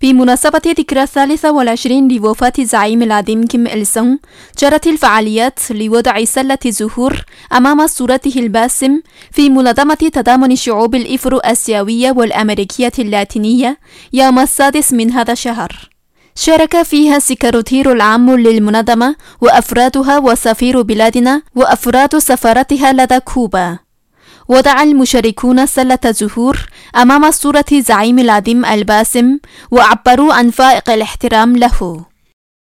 في مناسبة ذكرى 23 لوفاة الزعيم العظيم كيم إل سونغ، جرت الفعاليات لوضع سلة الزهور أمام صورته الباسم في منظمة تضامن الشعوب الإفرو آسيوية والأمريكية اللاتينية يوم 6 من هذا الشهر. شارك فيها السكرتير العام للمنظمة وأفرادها وسفير بلادنا وأفراد سفارتها لدى كوبا. وضع المشاركون سلة زهور أمام صورة الزعيم العظيم الباسم وعبروا عن فائق الاحترام له.